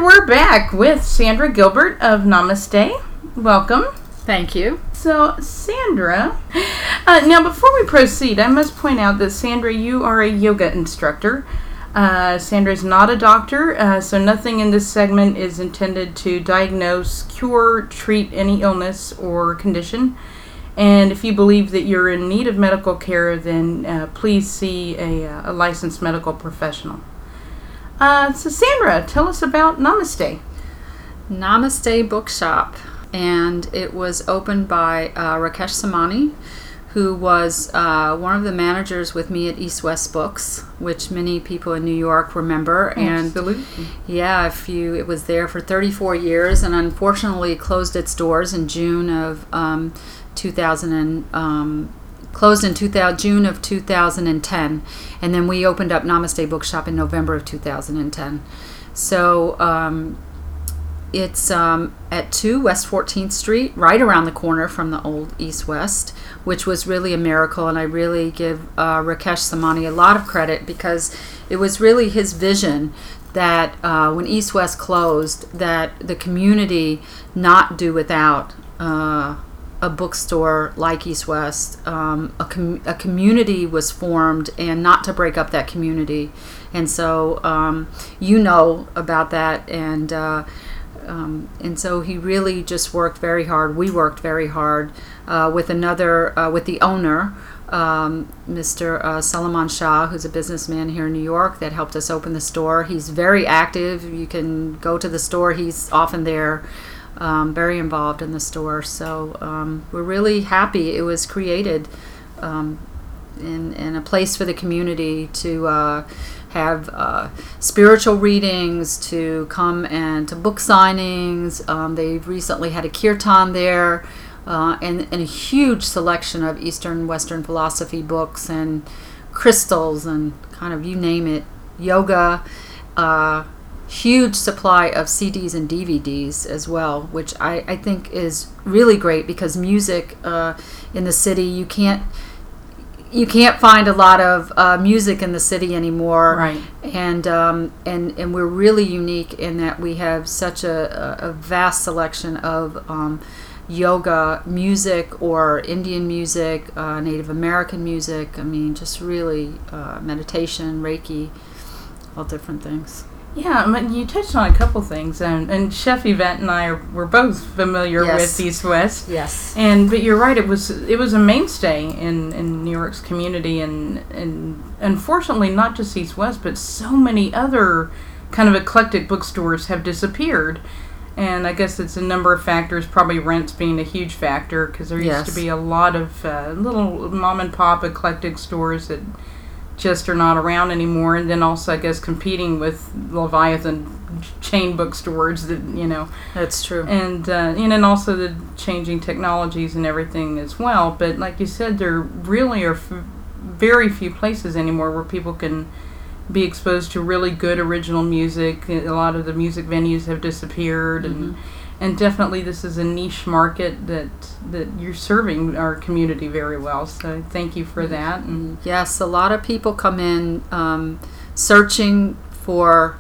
And we're back with Sandra Gilbert of Namaste. Welcome. Thank you. So, Sandra, now before we proceed, I must point out that, Sandra, you are a yoga instructor. Sandra is not a doctor, so nothing in this segment is intended to diagnose, cure, treat any illness or condition. And if you believe that you're in need of medical care, then please see a licensed medical professional. So Sandra, tell us about Namaste. Namaste Bookshop, and it was opened by Rakesh Samani, who was one of the managers with me at East West Books, which many people in New York remember. Absolutely. And yeah, it was there for 34 years, and unfortunately closed its doors in June of 2010, and then we opened up Namaste Bookshop in November of 2010. So it's at 2 West 14th Street, right around the corner from the old East West, which was really a miracle, and I really give Rakesh Samani a lot of credit, because it was really his vision that when East West closed, that the community not do without a bookstore like East West. A community was formed, and not to break up that community. And so you know about that, and so he really just worked very hard. We worked very hard with the owner, Mr. Salman Shah, who's a businessman here in New York, that helped us open the store. He's very active. You can go to the store. He's often there. Very involved in the store, so we're really happy it was created in a place for the community to have spiritual readings, to come and to book signings. They've recently had a kirtan there, and a huge selection of Eastern Western philosophy books and crystals and kind of you name it, yoga. Huge supply of CDs and DVDs as well, which I think is really great, because music in the city, you can't find a lot of music in the city anymore, right? And we're really unique in that we have such a vast selection of yoga music, or Indian music, Native American music. I mean, just really meditation, Reiki, all different things. Yeah, you touched on a couple things, and Chef Yvette and I were both familiar with East West. Yes. But you're right, it was a mainstay in New York's community, and unfortunately not just East West, but so many other kind of eclectic bookstores have disappeared. And I guess it's a number of factors, probably rents being a huge factor, because there used to be a lot of little mom and pop eclectic stores that just are not around anymore, and then also I guess competing with Leviathan chain bookstores that, you know. That's true. And and also the changing technologies and everything as well. But like you said, there really are very few places anymore where people can be exposed to really good original music. A lot of the music venues have disappeared, and definitely this is a niche market that you're serving our community very well. So thank you for that. And yes, a lot of people come in searching for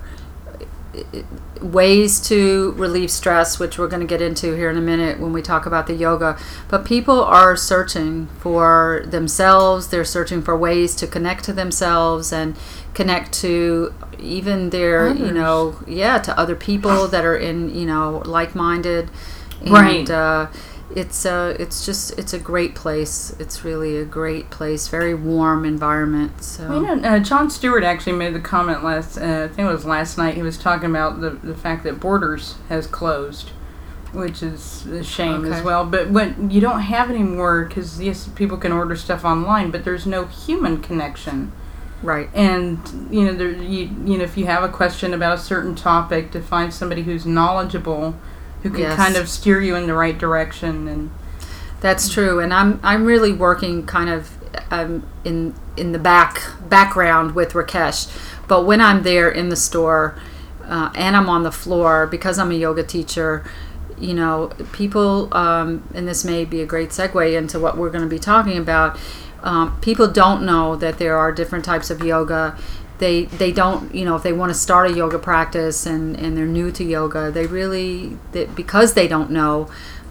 ways to relieve stress, which we're going to get into here in a minute when we talk about the yoga. But people are searching for themselves. They're searching for ways to connect to themselves and connect to even their, others. To other people that are in, like-minded. And, right. It's a great place. It's really a great place. Very warm environment. So Jon Stewart actually made the comment I think it was last night. He was talking about the fact that Borders has closed, which is a shame as well. But when you don't have any more, because yes, people can order stuff online, but there's no human connection. Right. And if you have a question about a certain topic, to find somebody who's knowledgeable, who can kind of steer you in the right direction. And that's true. And I'm really working kind of in the background with Rakesh. But when I'm there in the store and I'm on the floor, because I'm a yoga teacher, people, and this may be a great segue into what we're going to be talking about, people don't know that there are different types of yoga. they don't, if they want to start a yoga practice and they're new to yoga, because they don't know,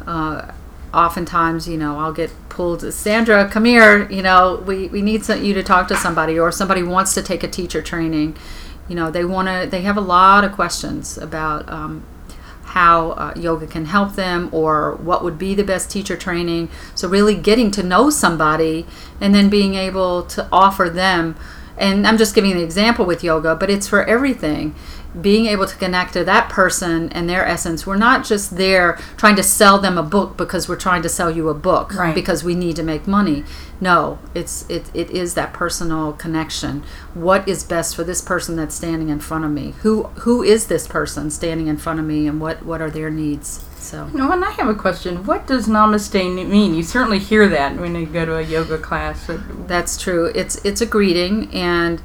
oftentimes, I'll get pulled, Sandra, come here, we need you to talk to somebody, or somebody wants to take a teacher training. They have a lot of questions about how yoga can help them, or what would be the best teacher training. So really getting to know somebody and then being able to offer them, and I'm just giving an example with yoga, but it's for everything. Being able to connect to that person and their essence. We're not just there trying to sell them a book because we're trying to sell you a book, right, because we need to make money. No, it is that personal connection. What is best for this person that's standing in front of me? Who is this person standing in front of me, and what are their needs? So. And I have a question. What does namaste mean? You certainly hear that when you go to a yoga class. That's true. It's a greeting, and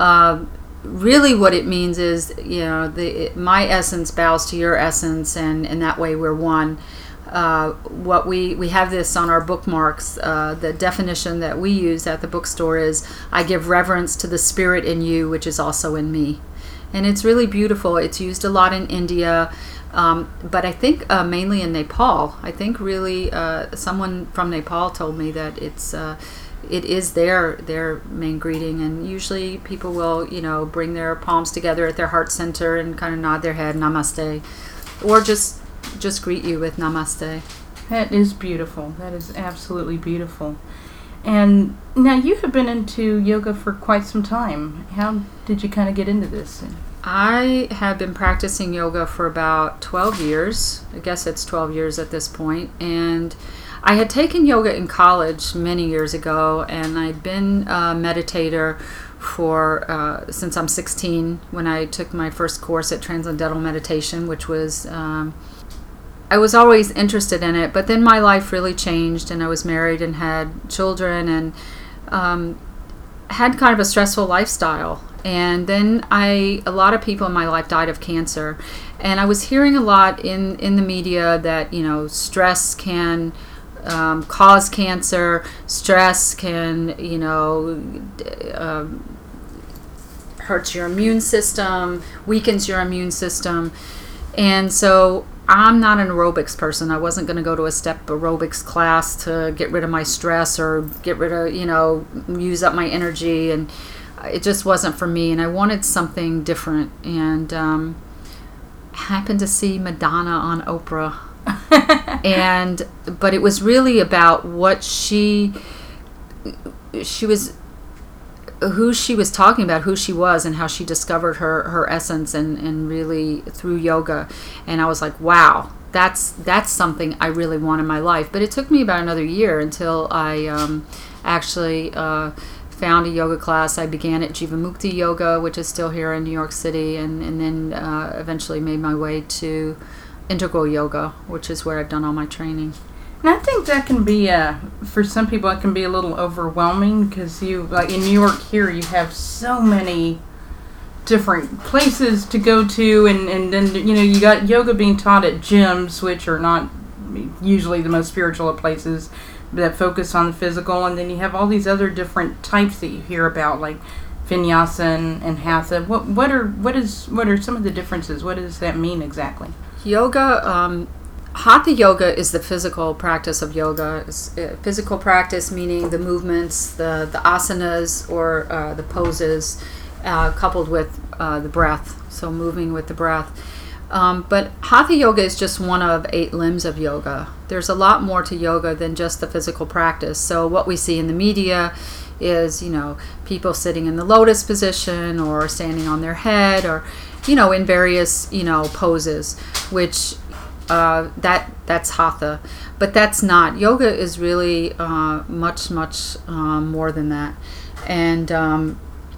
really what it means is, my essence bows to your essence, and that way we're one. What we have this on our bookmarks. The definition that we use at the bookstore is, I give reverence to the spirit in you, which is also in me. And it's really beautiful. It's used a lot in India, but I think mainly in Nepal. I think really someone from Nepal told me that it is their main greeting, and usually people will bring their palms together at their heart center and kind of nod their head, namaste, or just greet you with namaste. That is beautiful. That is absolutely beautiful. And now you have been into yoga for quite some time. How did you kind of get into this? I have been practicing yoga for about 12 years. I guess it's 12 years at this point. And I had taken yoga in college many years ago, and I'd been a meditator since I'm 16, when I took my first course at Transcendental Meditation, which was, I was always interested in it, but then my life really changed, and I was married and had children, and had kind of a stressful lifestyle. And then a lot of people in my life died of cancer, and I was hearing a lot in the media that stress can cause cancer. Stress can hurts your immune system, weakens your immune system. And so I'm not an aerobics person. I wasn't going to go to a step aerobics class to get rid of my stress or get rid of use up my energy, and it just wasn't for me, and I wanted something different. And happened to see Madonna on Oprah, but it was really about what she was, who she was talking about, who she was, and how she discovered her essence, and really through yoga. And I was like, wow, that's something I really want in my life. But it took me about another year until I actually found a yoga class. I began at Jivamukti Yoga, which is still here in New York City, and then eventually made my way to Integral Yoga, which is where I've done all my training. And I think that can be, for some people, it can be a little overwhelming, because like in New York here, you have so many different places to go to, and then, you got yoga being taught at gyms, which are not usually the most spiritual of places, that focus on the physical, and then you have all these other different types that you hear about, like Vinyasa and Hatha. What are some of the differences? What does that mean exactly? Yoga, Hatha yoga is the physical practice of yoga. It's physical practice meaning the movements, the asanas, or the poses, coupled with the breath, so moving with the breath. But Hatha yoga is just one of 8 limbs of yoga. There's a lot more to yoga than just the physical practice. So what we see in the media is, people sitting in the lotus position, or standing on their head, or, in various, poses, which that's Hatha. But that's not. Yoga is really much more than that. And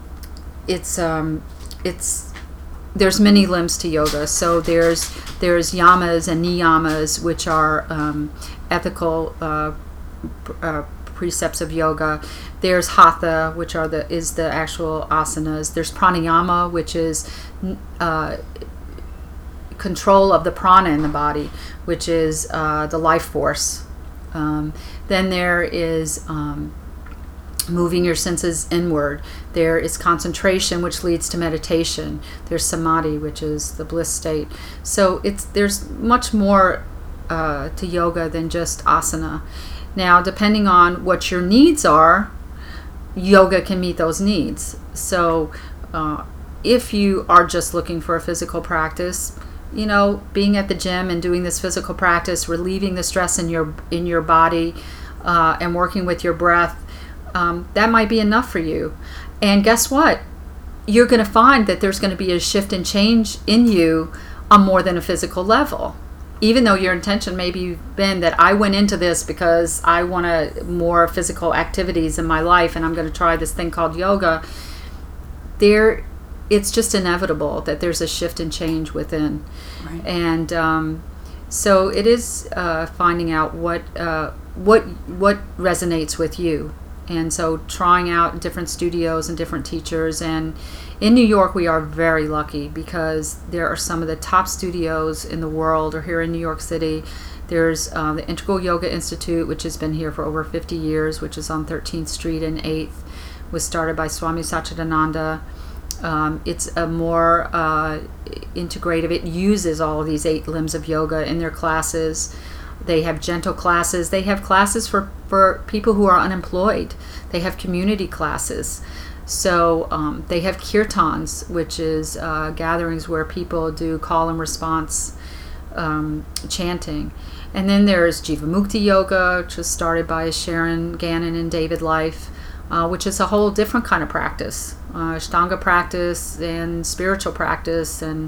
there's many limbs to yoga. So there's yamas and niyamas, which are ethical precepts of yoga. There's Hatha, which is the actual asanas. There's pranayama, which is control of the prana in the body, which is the life force. Then there is moving your senses inward. There is concentration, which leads to meditation. There's samadhi, which is the bliss state. So there's much more to yoga than just asana. Now, depending on what your needs are, yoga can meet those needs. So if you are just looking for a physical practice, being at the gym and doing this physical practice, relieving the stress in your body, and working with your breath, that might be enough for you. And guess what? You're going to find that there's going to be a shift and change in you on more than a physical level. Even though your intention maybe been that I went into this because I want more physical activities in my life and I'm going to try this thing called yoga, it's just inevitable that there's a shift and change within. Right. And so it is finding out what resonates with you. And so trying out different studios and different teachers. And in New York, we are very lucky because there are some of the top studios in the world are here in New York City. There's the Integral Yoga Institute, which has been here for over 50 years, which is on 13th Street and 8th. Was started by Swami Satchidananda. It's a more integrative. It uses all of these 8 limbs of yoga in their classes. They have gentle classes. They have classes for people who are unemployed. They have community classes. So they have kirtans, which is gatherings where people do call and response chanting. And then there's Jivamukti Yoga, which was started by Sharon Gannon and David Life, which is a whole different kind of practice, Ashtanga practice and spiritual practice, and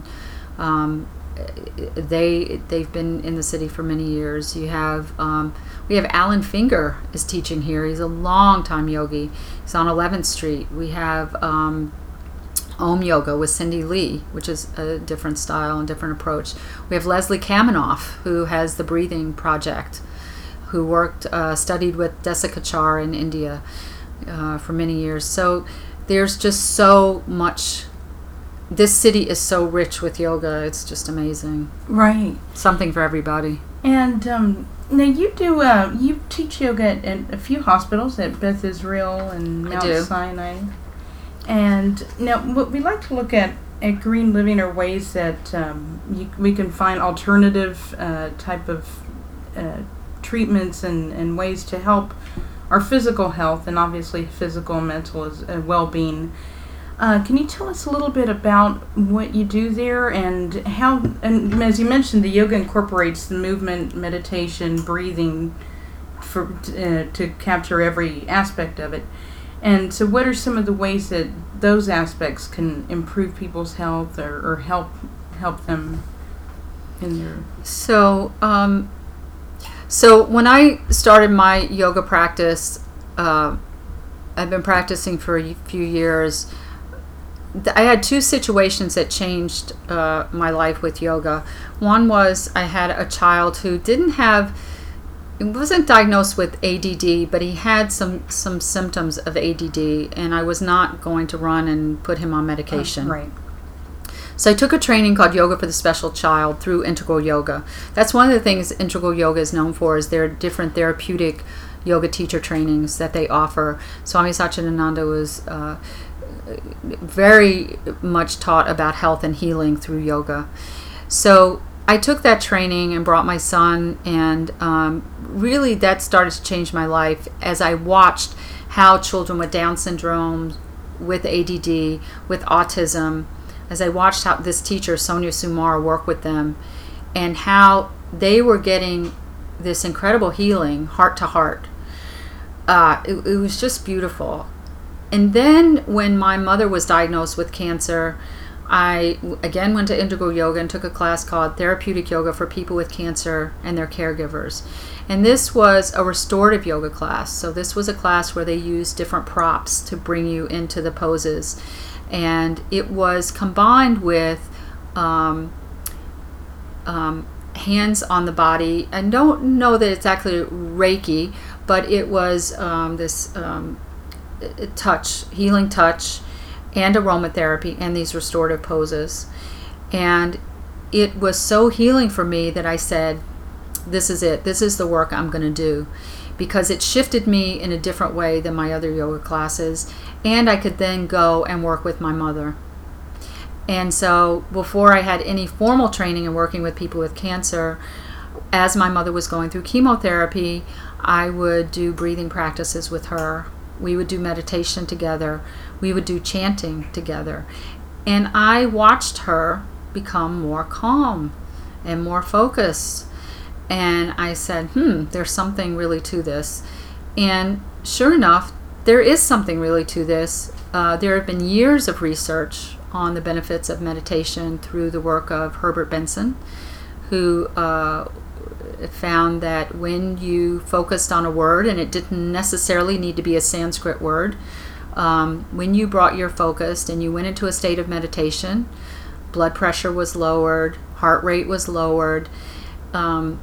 they've been in the city for many years. We have Alan Finger is teaching here. He's a long-time yogi. He's on 11th Street. We have Om Yoga with Cindy Lee, which is a different style and different approach. We have Leslie Kaminoff, who has the Breathing Project, who studied with Desikachar in India for many years. So there's just so much. This city is so rich with yoga. It's just amazing. Right. Something for everybody. And now you teach yoga at a few hospitals, at Beth Israel and Mount Sinai. And now what we like to look at Green Living are ways that we can find alternative type of treatments and ways to help our physical health, and obviously physical and mental well-being. Can you tell us a little bit about what you do there and how, and as you mentioned, the yoga incorporates the movement, meditation, breathing to capture every aspect of it. And so what are some of the ways that those aspects can improve people's health or help them in their... So when I started my yoga practice, I've been practicing for a few years. I had 2 situations that changed my life with yoga. One was I had a child who wasn't diagnosed with ADD, but he had some symptoms of ADD, and I was not going to run and put him on medication. Right. So I took a training called Yoga for the Special Child through Integral Yoga. That's one of the things Integral Yoga is known for, is their different therapeutic yoga teacher trainings that they offer. Swami Satchidananda was very much taught about health and healing through yoga. So I took that training and brought my son, and really that started to change my life as I watched how children with Down syndrome, with ADD, with autism, as I watched how this teacher, Sonia Sumar, work with them, and how they were getting this incredible healing, heart to heart. It was just beautiful. And then when my mother was diagnosed with cancer, I again went to Integral Yoga and took a class called Therapeutic Yoga for People with Cancer and Their Caregivers. And this was a restorative yoga class. So this was a class where they used different props to bring you into the poses. And it was combined with hands on the body. I don't know that it's actually Reiki, but it was this touch, healing touch, and aromatherapy, and these restorative poses. And it was so healing for me that I said, this is it. This is the work I'm going to do. because it shifted me in a different way than my other yoga classes, and I could then go and work with my mother. And so before I had any formal training in working with people with cancer, as my mother was going through chemotherapy, I would do breathing practices with her. We would do meditation together. We would do chanting together. And I watched her become more calm and more focused. And I said, there's something really to this. And sure enough, there is something really to this. There have been years of research on the benefits of meditation through the work of Herbert Benson, who found that when you focused on a word, and it didn't necessarily need to be a Sanskrit word, when you brought your focus and you went into a state of meditation, blood pressure was lowered, heart rate was lowered, and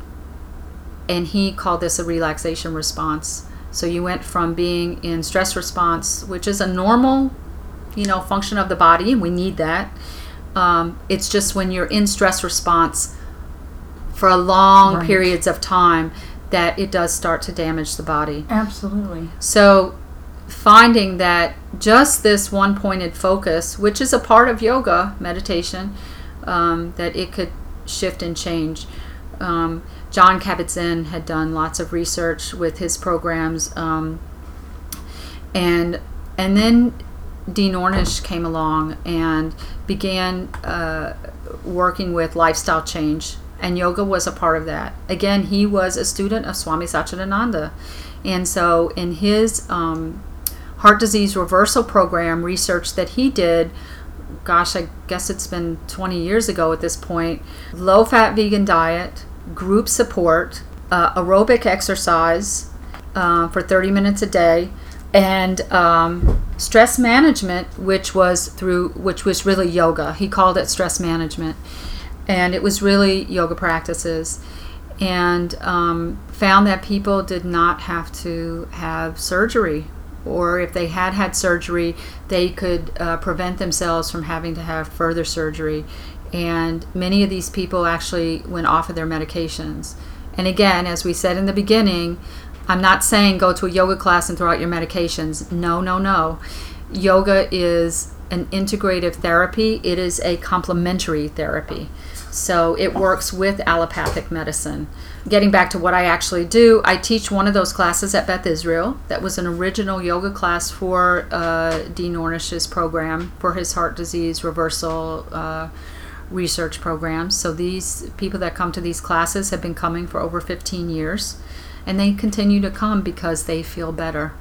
he called this a relaxation response. So you went from being in stress response, which is a normal, function of the body, and we need that. It's just when you're in stress response for long periods of time that it does start to damage the body. Absolutely. So finding that just this one-pointed focus, which is a part of yoga, meditation, that it could shift and change. John Kabat-Zinn had done lots of research with his programs, and then Dean Ornish came along and began working with lifestyle change, and yoga was a part of that. Again, he was a student of Swami Satchidananda, and so in his heart disease reversal program research that he did, I guess it's been 20 years ago at this point, low-fat vegan diet, group support, aerobic exercise for 30 minutes a day, and stress management, which was really yoga. He called it stress management, and it was really yoga practices, and found that people did not have to have surgery, or if they had surgery, they could prevent themselves from having to have further surgery. And many of these people actually went off of their medications. And again, as we said in the beginning, I'm not saying go to a yoga class and throw out your medications. No. Yoga is an integrative therapy. It is a complementary therapy. So it works with allopathic medicine. Getting back to what I actually do, I teach one of those classes at Beth Israel. That was an original yoga class for Dean Ornish's program for his heart disease reversal research programs. So these people that come to these classes have been coming for over 15 years, and they continue to come because they feel better.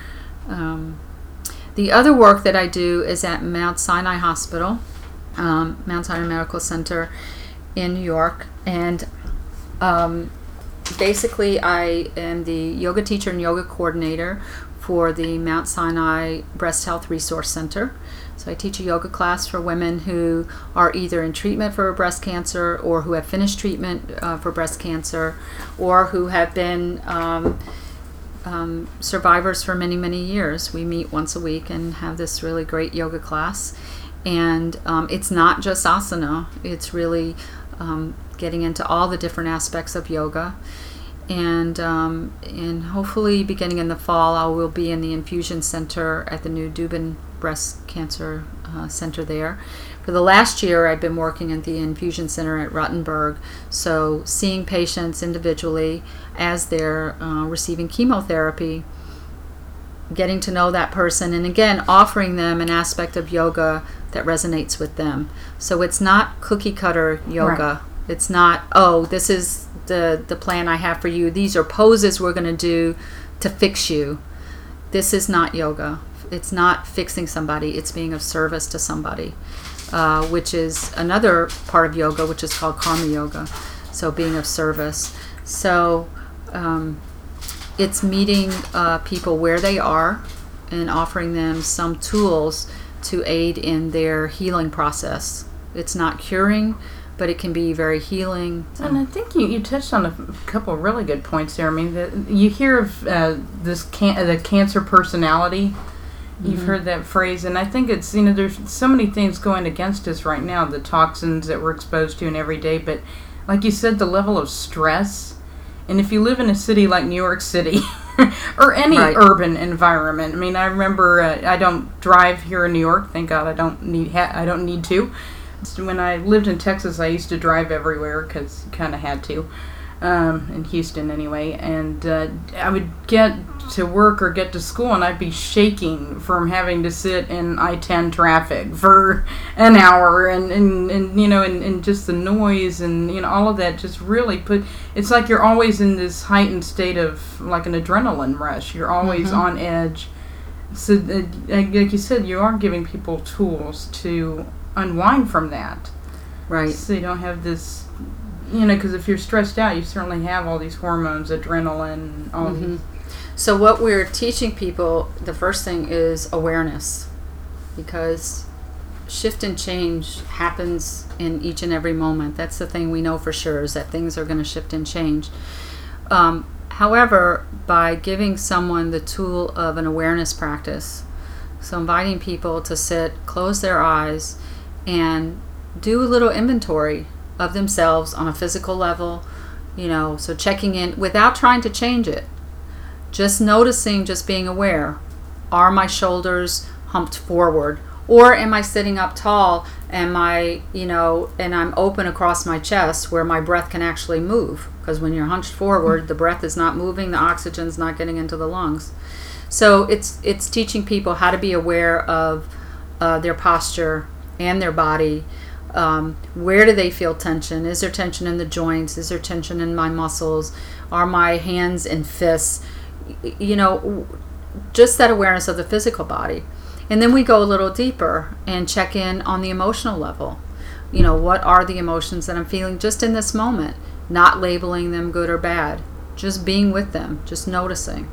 The other work that I do is at Mount Sinai Hospital, Mount Sinai Medical Center in New York, and basically I am the yoga teacher and yoga coordinator for the Mount Sinai Breast Health Resource Center. So I teach a yoga class for women who are either in treatment for breast cancer, or who have finished treatment for breast cancer, or who have been survivors for many, many years. We meet once a week and have this really great yoga class. And it's not just asana. It's really getting into all the different aspects of yoga. And hopefully beginning in the fall, I will be in the infusion center at the new Dubin Breast Cancer Center there. For the last year, I've been working at the infusion center at Rottenberg, so seeing patients individually as they're receiving chemotherapy, getting to know that person, and again, offering them an aspect of yoga that resonates with them. So it's not cookie cutter yoga. Right. It's not, this is the plan I have for you. These are poses we're going to do to fix you. This is not yoga. It's not fixing somebody. It's being of service to somebody, which is another part of yoga, which is called karma yoga. So being of service. So it's meeting people where they are and offering them some tools to aid in their healing process. It's not curing, but it can be very healing. And I think you touched on a couple of really good points there. I mean, you hear of the cancer personality. You've heard that phrase, and I think it's, there's so many things going against us right now, the toxins that we're exposed to in every day, but like you said, the level of stress And if you live in a city like New York City or any Right. urban environment, I mean, I remember I don't drive here in New York. Thank God I don't need to. When I lived in Texas, I used to drive everywhere because you kind of had to. In Houston anyway, and I would get to work or get to school and I'd be shaking from having to sit in I-10 traffic for an hour and you know, and just the noise and, you know, all of that just really it's like you're always in this heightened state of like an adrenaline rush. You're always on edge. So like you said, you are giving people tools to unwind from that. Right. So you don't have this, you know, because if you're stressed out, you certainly have all these hormones, adrenaline, all these. So what we're teaching people, the first thing is awareness, because shift and change happens in each and every moment. That's the thing we know for sure, is that things are going to shift and change. However, by giving someone the tool of an awareness practice, so inviting people to sit, close their eyes, and do a little inventory of themselves on a physical level, you know, so checking in without trying to change it. Just noticing, just being aware. Are my shoulders humped forward? Or am I sitting up tall and and I'm open across my chest where my breath can actually move? Because when you're hunched forward, the breath is not moving, the oxygen's not getting into the lungs. So it's teaching people how to be aware of their posture and their body. Where do they feel tension? Is there tension in the joints? Is there tension in my muscles? Are my hands in fists? You know, just that awareness of the physical body. And then we go a little deeper and check in on the emotional level. You know, what are the emotions that I'm feeling just in this moment? Not labeling them good or bad. Just being with them, just noticing.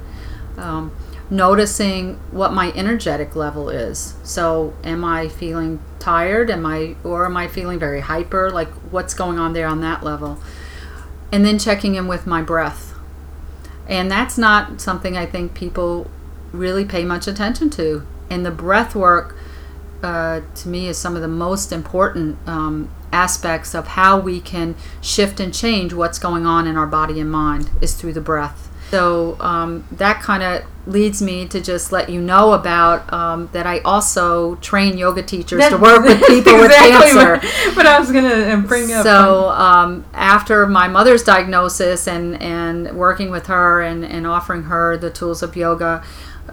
Noticing what my energetic level is. So am I feeling tired? Am I feeling very hyper? Like, what's going on there on that level? And then checking in with my breath. And that's not something I think people really pay much attention to. And the breath work, to me, is some of the most important aspects of how we can shift and change what's going on in our body and mind, is through the breath. So that kind of leads me to just let you know about that I also train yoga teachers to work with people with cancer. What I was going to bring up. So after my mother's diagnosis and working with her and offering her the tools of yoga,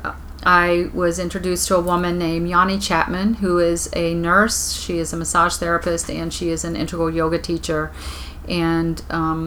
I was introduced to a woman named Yanni Chapman, who is a nurse. She is a massage therapist, and she is an integral yoga teacher. And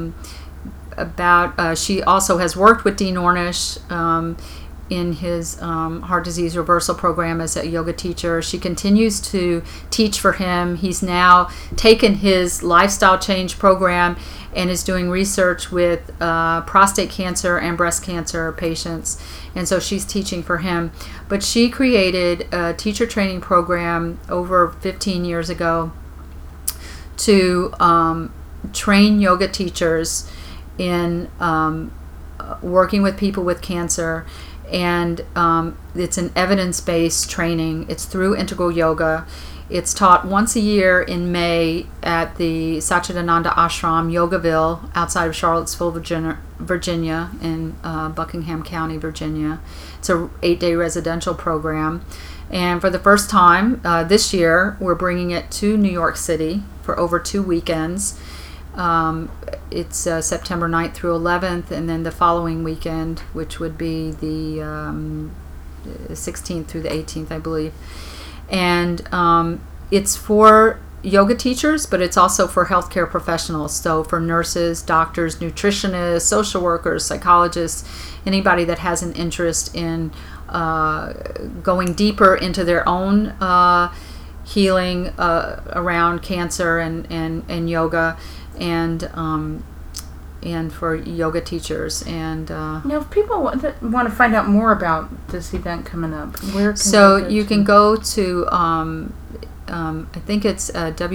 she also has worked with Dean Ornish in his heart disease reversal program as a yoga teacher. She continues to teach for him. He's now taken his lifestyle change program and is doing research with prostate cancer and breast cancer patients. And so she's teaching for him. But she created a teacher training program over 15 years ago to train yoga teachers in working with people with cancer. And it's an evidence-based training. It's through Integral Yoga. It's taught once a year in May at the Satchidananda Ashram, Yogaville, outside of Charlottesville, Virginia, in Buckingham County, Virginia. It's a 8-day residential program. And for the first time this year, we're bringing it to New York City for over 2 weekends. It's September 9th through 11th, and then the following weekend, which would be the 16th through the 18th, I believe. And it's for yoga teachers, but it's also for healthcare professionals. So for nurses, doctors, nutritionists, social workers, psychologists, anybody that has an interest in going deeper into their own healing around cancer and yoga. And for yoga teachers. And now, if people want to find out more about this event coming up, where can you can go to I think it's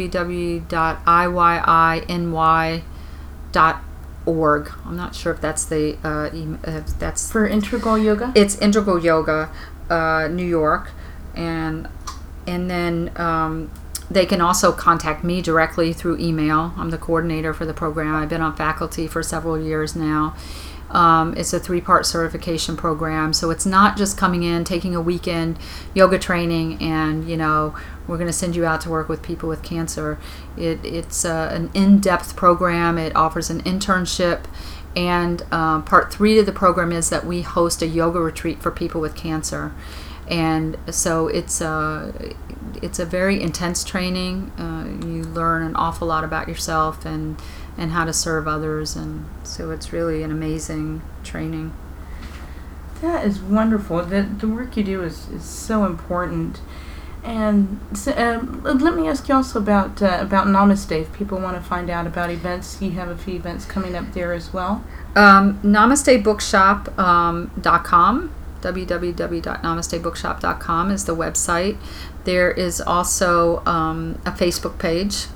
www.iyiny.org. I'm not sure if that's that's for Integral Yoga. It's Integral Yoga, New York, and then They can also contact me directly through email. I'm the coordinator for the program. I've been on faculty for several years now. It's a 3-part certification program, so it's not just coming in, taking a weekend yoga training, and we're going to send you out to work with people with cancer. It's an in-depth program. It offers an internship, and part 3 of the program is that we host a yoga retreat for people with cancer. And so it's a very intense training. You learn an awful lot about yourself and how to serve others, and so it's really an amazing training. That is wonderful. The work you do is so important. And so, let me ask you also about Namaste. If people want to find out about events, you have a few events coming up there as well. NamasteBookshop.com. www.namastebookshop.com is the website. There is also a Facebook page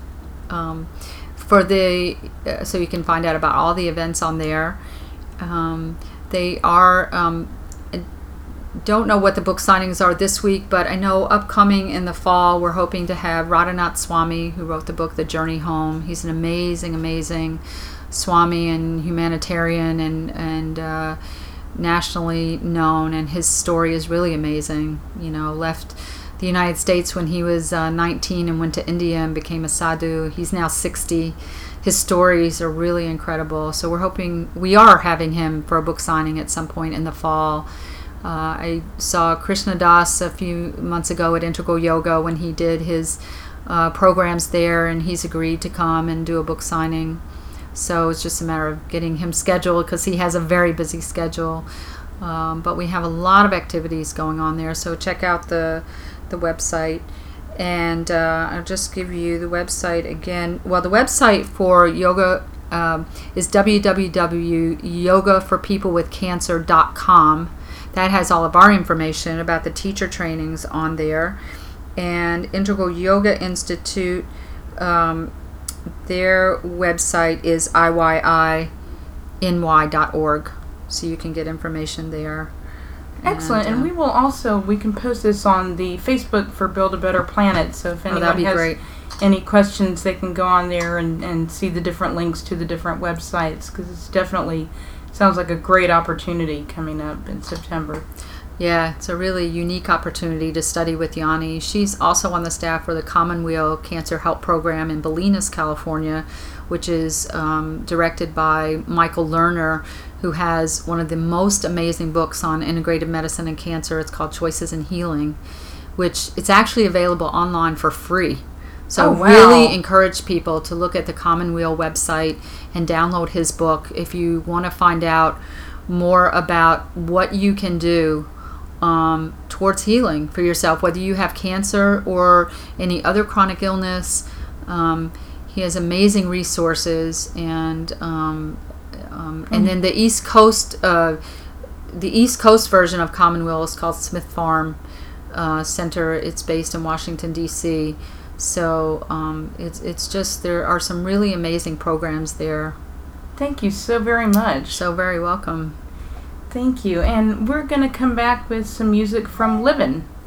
so you can find out about all the events on there. They are I don't know what the book signings are this week, but I know upcoming in the fall we're hoping to have Radhanath Swami, who wrote the book The Journey Home. He's an amazing Swami and humanitarian and nationally known, and his story is really amazing. Left the United States when he was 19 and went to India and became a sadhu. He's now 60. His stories are really incredible. So we are having him for a book signing at some point in the fall. I saw Krishna Das a few months ago at Integral Yoga when he did his programs there, and he's agreed to come and do a book signing. So it's just a matter of getting him scheduled because he has a very busy schedule. But we have a lot of activities going on there. So check out the website. And I'll just give you the website again. Well, the website for yoga is www.yogaforpeoplewithcancer.com. That has all of our information about the teacher trainings on there. And Integral Yoga Institute, their website is iyiny.org, so you can get information there. Excellent. And we can post this on the Facebook for Build a Better Planet, so if anyone has great. Any questions, they can go on there and see the different links to the different websites, because it's definitely sounds like a great opportunity coming up in September. Yeah, it's a really unique opportunity to study with Yanni. She's also on the staff for the Commonweal Cancer Help Program in Bolinas, California, which is directed by Michael Lerner, who has one of the most amazing books on integrative medicine and cancer. It's called Choices in Healing, which it's actually available online for free. So really encourage people to look at the Commonweal website and download his book if you want to find out more about what you can do towards healing for yourself, whether you have cancer or any other chronic illness. He has amazing resources, and then the East Coast version of Commonweal is called Smith Farm Center. It's based in Washington, D.C. So it's just, there are some really amazing programs there. Thank you so very much. So very welcome. Thank you. And we're going to come back with some music from Livin'.